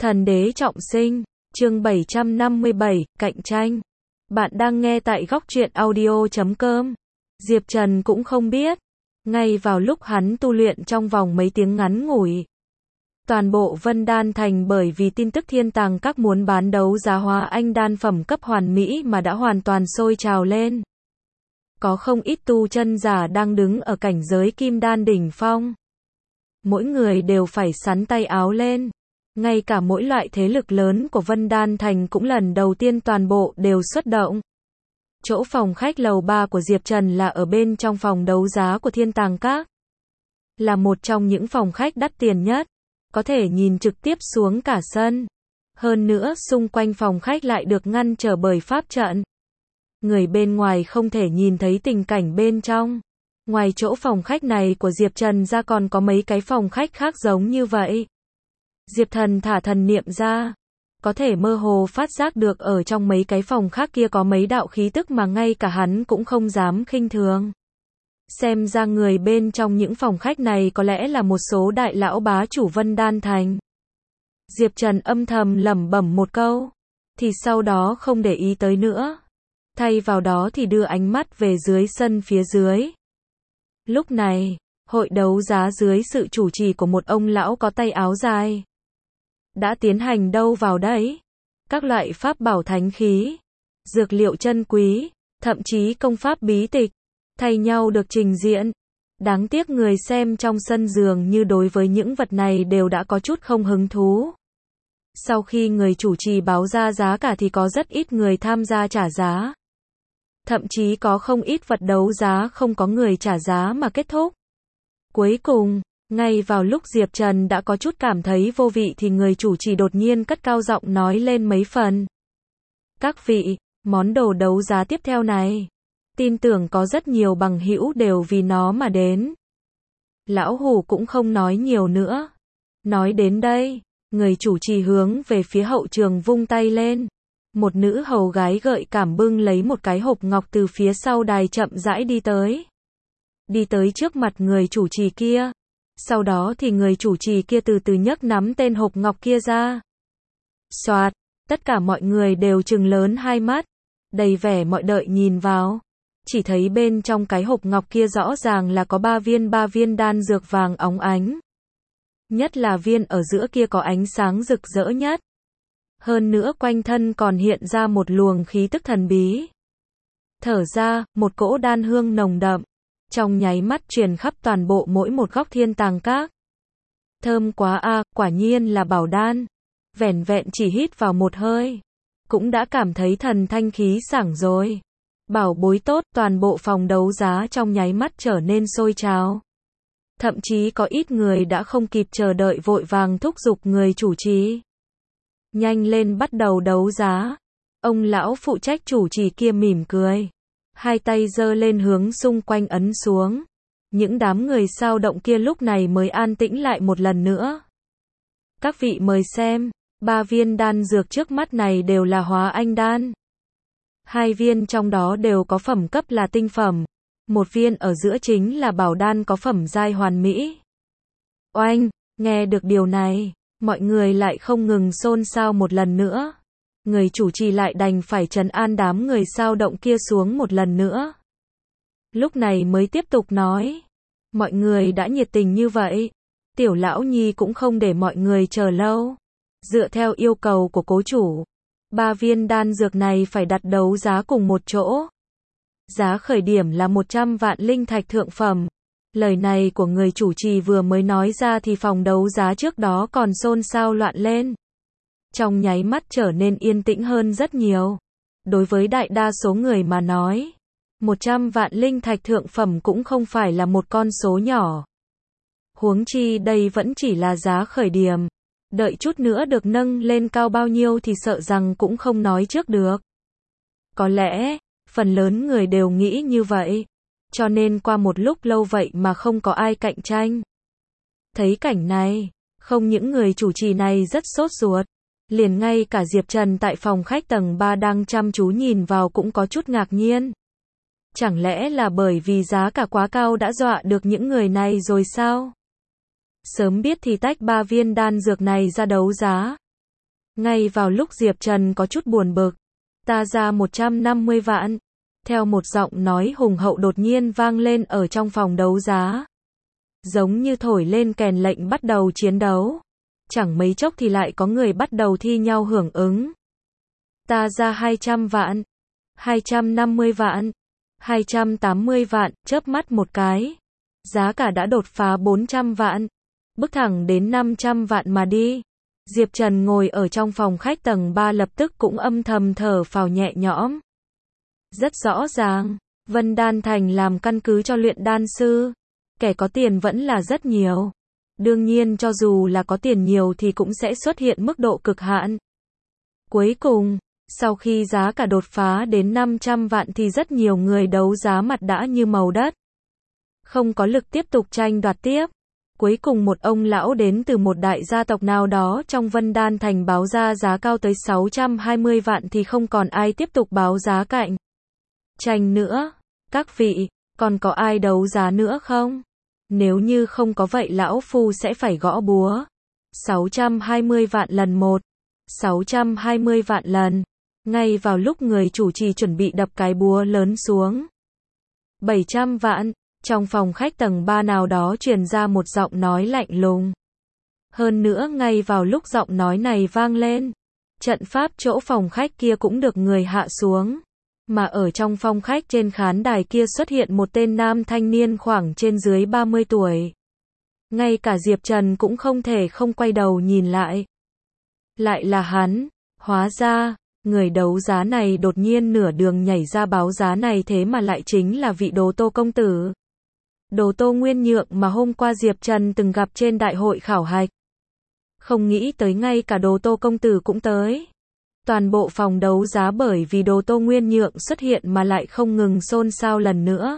Thần đế trọng sinh, chương 757, cạnh tranh. Bạn đang nghe tại góc truyện audio.com. Diệp Trần cũng không biết. Ngay vào lúc hắn tu luyện trong vòng mấy tiếng ngắn ngủi, toàn bộ Vân Đan Thành bởi vì tin tức Thiên Tàng Các muốn bán đấu giá hóa anh đan phẩm cấp hoàn mỹ mà đã hoàn toàn sôi trào lên. Có không ít tu chân giả đang đứng ở cảnh giới kim đan đỉnh phong. Mỗi người đều phải sắn tay áo lên. Ngay cả mỗi loại thế lực lớn của Vân Đan Thành cũng lần đầu tiên toàn bộ đều xuất động. Chỗ phòng khách lầu 3 của Diệp Trần là ở bên trong phòng đấu giá của Thiên Tàng Các. Là một trong những phòng khách đắt tiền nhất, có thể nhìn trực tiếp xuống cả sân. Hơn nữa xung quanh phòng khách lại được ngăn trở bởi pháp trận. Người bên ngoài không thể nhìn thấy tình cảnh bên trong. Ngoài chỗ phòng khách này của Diệp Trần ra còn có mấy cái phòng khách khác giống như vậy. Diệp Thần thả thần niệm ra, có thể mơ hồ phát giác được ở trong mấy cái phòng khác kia có mấy đạo khí tức mà ngay cả hắn cũng không dám khinh thường. Xem ra người bên trong những phòng khách này có lẽ là một số đại lão bá chủ Vân Đan Thành. Diệp Trần âm thầm lẩm bẩm một câu, thì sau đó không để ý tới nữa. Thay vào đó thì đưa ánh mắt về dưới sân phía dưới. Lúc này, hội đấu giá dưới sự chủ trì của một ông lão có tay áo dài đã tiến hành đâu vào đấy. Các loại pháp bảo thánh khí, dược liệu chân quý, thậm chí công pháp bí tịch, thay nhau được trình diễn. Đáng tiếc người xem trong sân dường như đối với những vật này đều đã có chút không hứng thú. Sau khi người chủ trì báo ra giá cả thì có rất ít người tham gia trả giá. Thậm chí có không ít vật đấu giá không có người trả giá mà kết thúc. Cuối cùng, ngay vào lúc Diệp Trần đã có chút cảm thấy vô vị thì người chủ trì đột nhiên cất cao giọng nói lên mấy phần. Các vị, món đồ đấu giá tiếp theo này, tin tưởng có rất nhiều bằng hữu đều vì nó mà đến. Lão Hủ cũng không nói nhiều nữa. Nói đến đây, người chủ trì hướng về phía hậu trường vung tay lên. Một nữ hầu gái gợi cảm bưng lấy một cái hộp ngọc từ phía sau đài chậm rãi đi tới. Đi tới trước mặt người chủ trì kia. Sau đó thì người chủ trì kia từ từ nhấc nắm tên hộp ngọc kia ra. Soạt, tất cả mọi người đều trừng lớn hai mắt, đầy vẻ mọi đợi nhìn vào. Chỉ thấy bên trong cái hộp ngọc kia rõ ràng là có ba viên đan dược vàng óng ánh. Nhất là viên ở giữa kia có ánh sáng rực rỡ nhất. Hơn nữa quanh thân còn hiện ra một luồng khí tức thần bí. Thở ra, một cỗ đan hương nồng đậm, trong nháy mắt truyền khắp toàn bộ mỗi một góc Thiên Tàng Các. Thơm quá a, quả nhiên là bảo đan. Vẻn vẹn chỉ hít vào một hơi, cũng đã cảm thấy thần thanh khí sảng rồi. Bảo bối tốt, toàn bộ phòng đấu giá trong nháy mắt trở nên sôi trào. Thậm chí có ít người đã không kịp chờ đợi vội vàng thúc giục người chủ trì. Nhanh lên bắt đầu đấu giá. Ông lão phụ trách chủ trì kia mỉm cười. Hai tay giơ lên hướng xung quanh ấn xuống. Những đám người sao động kia lúc này mới an tĩnh lại một lần nữa. Các vị mời xem, 3 viên đan dược trước mắt này đều là hóa anh đan. 2 viên trong đó đều có phẩm cấp là tinh phẩm. Một viên ở giữa chính là bảo đan có phẩm giai hoàn mỹ. Oanh, nghe được điều này, mọi người lại không ngừng xôn xao một lần nữa. Người chủ trì lại đành phải trấn an đám người sao động kia xuống một lần nữa. Lúc này mới tiếp tục nói. Mọi người đã nhiệt tình như vậy. Tiểu lão nhi cũng không để mọi người chờ lâu. Dựa theo yêu cầu của cố chủ, 3 viên đan dược này phải đặt đấu giá cùng một chỗ. Giá khởi điểm là 100 vạn linh thạch thượng phẩm. Lời này của người chủ trì vừa mới nói ra thì phòng đấu giá trước đó còn xôn xao loạn lên. Trong nháy mắt trở nên yên tĩnh hơn rất nhiều. Đối với đại đa số người mà nói, 100 vạn linh thạch thượng phẩm cũng không phải là một con số nhỏ. Huống chi đây vẫn chỉ là giá khởi điểm. Đợi chút nữa được nâng lên cao bao nhiêu thì sợ rằng cũng không nói trước được. Có lẽ, phần lớn người đều nghĩ như vậy. Cho nên qua một lúc lâu vậy mà không có ai cạnh tranh. Thấy cảnh này, không những người chủ trì này rất sốt ruột. Liền ngay cả Diệp Trần tại phòng khách tầng 3 đang chăm chú nhìn vào cũng có chút ngạc nhiên. Chẳng lẽ là bởi vì giá cả quá cao đã dọa được những người này rồi sao? Sớm biết thì tách 3 viên đan dược này ra đấu giá. Ngay vào lúc Diệp Trần có chút buồn bực, ta ra 150 vạn. Theo một giọng nói hùng hậu đột nhiên vang lên ở trong phòng đấu giá. Giống như thổi lên kèn lệnh bắt đầu chiến đấu. Chẳng mấy chốc thì lại có người bắt đầu thi nhau hưởng ứng. Ta ra 200 vạn, 250 vạn, 280 vạn, chớp mắt một cái. Giá cả đã đột phá 400 vạn. Bước thẳng đến 500 vạn mà đi. Diệp Trần ngồi ở trong phòng khách tầng 3 lập tức cũng âm thầm thở phào nhẹ nhõm. Rất rõ ràng, Vân Đan Thành làm căn cứ cho luyện đan sư. Kẻ có tiền vẫn là rất nhiều. Đương nhiên cho dù là có tiền nhiều thì cũng sẽ xuất hiện mức độ cực hạn. Cuối cùng, sau khi giá cả đột phá đến 500 vạn thì rất nhiều người đấu giá mặt đã như màu đất. Không có lực tiếp tục tranh đoạt tiếp. Cuối cùng một ông lão đến từ một đại gia tộc nào đó trong Vân Đan Thành báo ra giá cao tới 620 vạn thì không còn ai tiếp tục báo giá cạnh tranh nữa. Các vị, còn có ai đấu giá nữa không? Nếu như không có vậy lão phu sẽ phải gõ búa. 620 vạn lần 1, 620 vạn lần. Ngay vào lúc người chủ trì chuẩn bị đập cái búa lớn xuống. 700 vạn. Trong phòng khách tầng 3 nào đó truyền ra một giọng nói lạnh lùng. Hơn nữa ngay vào lúc giọng nói này vang lên, trận pháp chỗ phòng khách kia cũng được người hạ xuống. Mà ở trong phòng khách trên khán đài kia xuất hiện một tên nam thanh niên khoảng trên dưới 30 tuổi. Ngay cả Diệp Trần cũng không thể không quay đầu nhìn lại. Lại là hắn, hóa ra, người đấu giá này đột nhiên nửa đường nhảy ra báo giá này thế mà lại chính là vị Đồ Tô công tử. Đồ Tô Nguyên Nhượng mà hôm qua Diệp Trần từng gặp trên đại hội khảo hạch. Không nghĩ tới ngay cả Đồ Tô công tử cũng tới. Toàn bộ phòng đấu giá bởi vì Đồ Tô Nguyên Nhượng xuất hiện mà lại không ngừng xôn xao lần nữa.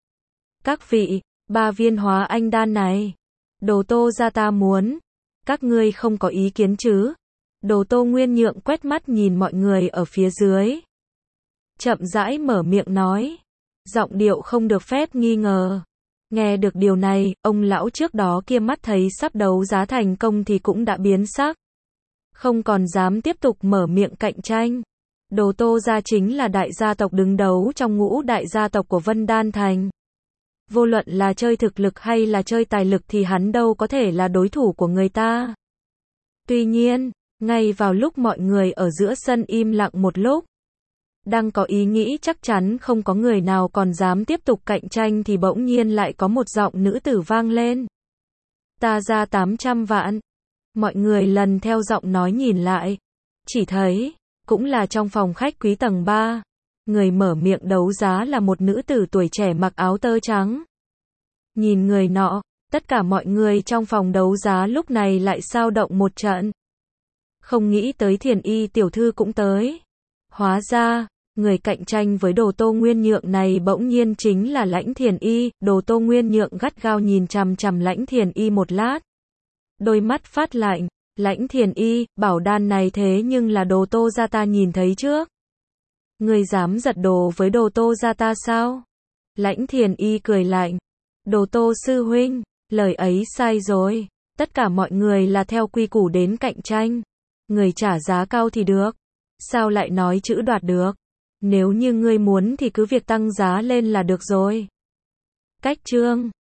Các vị, 3 viên hóa anh đan này. Đồ Tô gia ta muốn. Các ngươi không có ý kiến chứ? Đồ Tô Nguyên Nhượng quét mắt nhìn mọi người ở phía dưới. Chậm rãi mở miệng nói. Giọng điệu không được phép nghi ngờ. Nghe được điều này, ông lão trước đó kia mắt thấy sắp đấu giá thành công thì cũng đã biến sắc. Không còn dám tiếp tục mở miệng cạnh tranh. Đồ Tô gia chính là đại gia tộc đứng đầu trong ngũ đại gia tộc của Vân Đan Thành. Vô luận là chơi thực lực hay là chơi tài lực thì hắn đâu có thể là đối thủ của người ta. Tuy nhiên, ngay vào lúc mọi người ở giữa sân im lặng một lúc, đang có ý nghĩ chắc chắn không có người nào còn dám tiếp tục cạnh tranh thì bỗng nhiên lại có một giọng nữ tử vang lên. Ta ra 800 vạn. Mọi người lần theo giọng nói nhìn lại. Chỉ thấy, cũng là trong phòng khách quý tầng 3. Người mở miệng đấu giá là một nữ tử tuổi trẻ mặc áo tơ trắng. Nhìn người nọ, tất cả mọi người trong phòng đấu giá lúc này lại xao động một trận. Không nghĩ tới Thiền Y tiểu thư cũng tới. Hóa ra, người cạnh tranh với Đồ Tô Nguyên Nhượng này bỗng nhiên chính là Lãnh Thiền Y. Đồ Tô Nguyên Nhượng gắt gao nhìn chằm chằm Lãnh Thiền Y một lát. Đôi mắt phát lạnh. Lãnh Thiền Y, bảo đan này thế nhưng là Đồ Tô gia ta nhìn thấy trước. Người dám giật đồ với Đồ Tô gia ta sao? Lãnh Thiền Y cười lạnh. Đồ Tô sư huynh, lời ấy sai rồi. Tất cả mọi người là theo quy củ đến cạnh tranh. Người trả giá cao thì được. Sao lại nói chữ đoạt được? Nếu như ngươi muốn thì cứ việc tăng giá lên là được rồi. Cách chương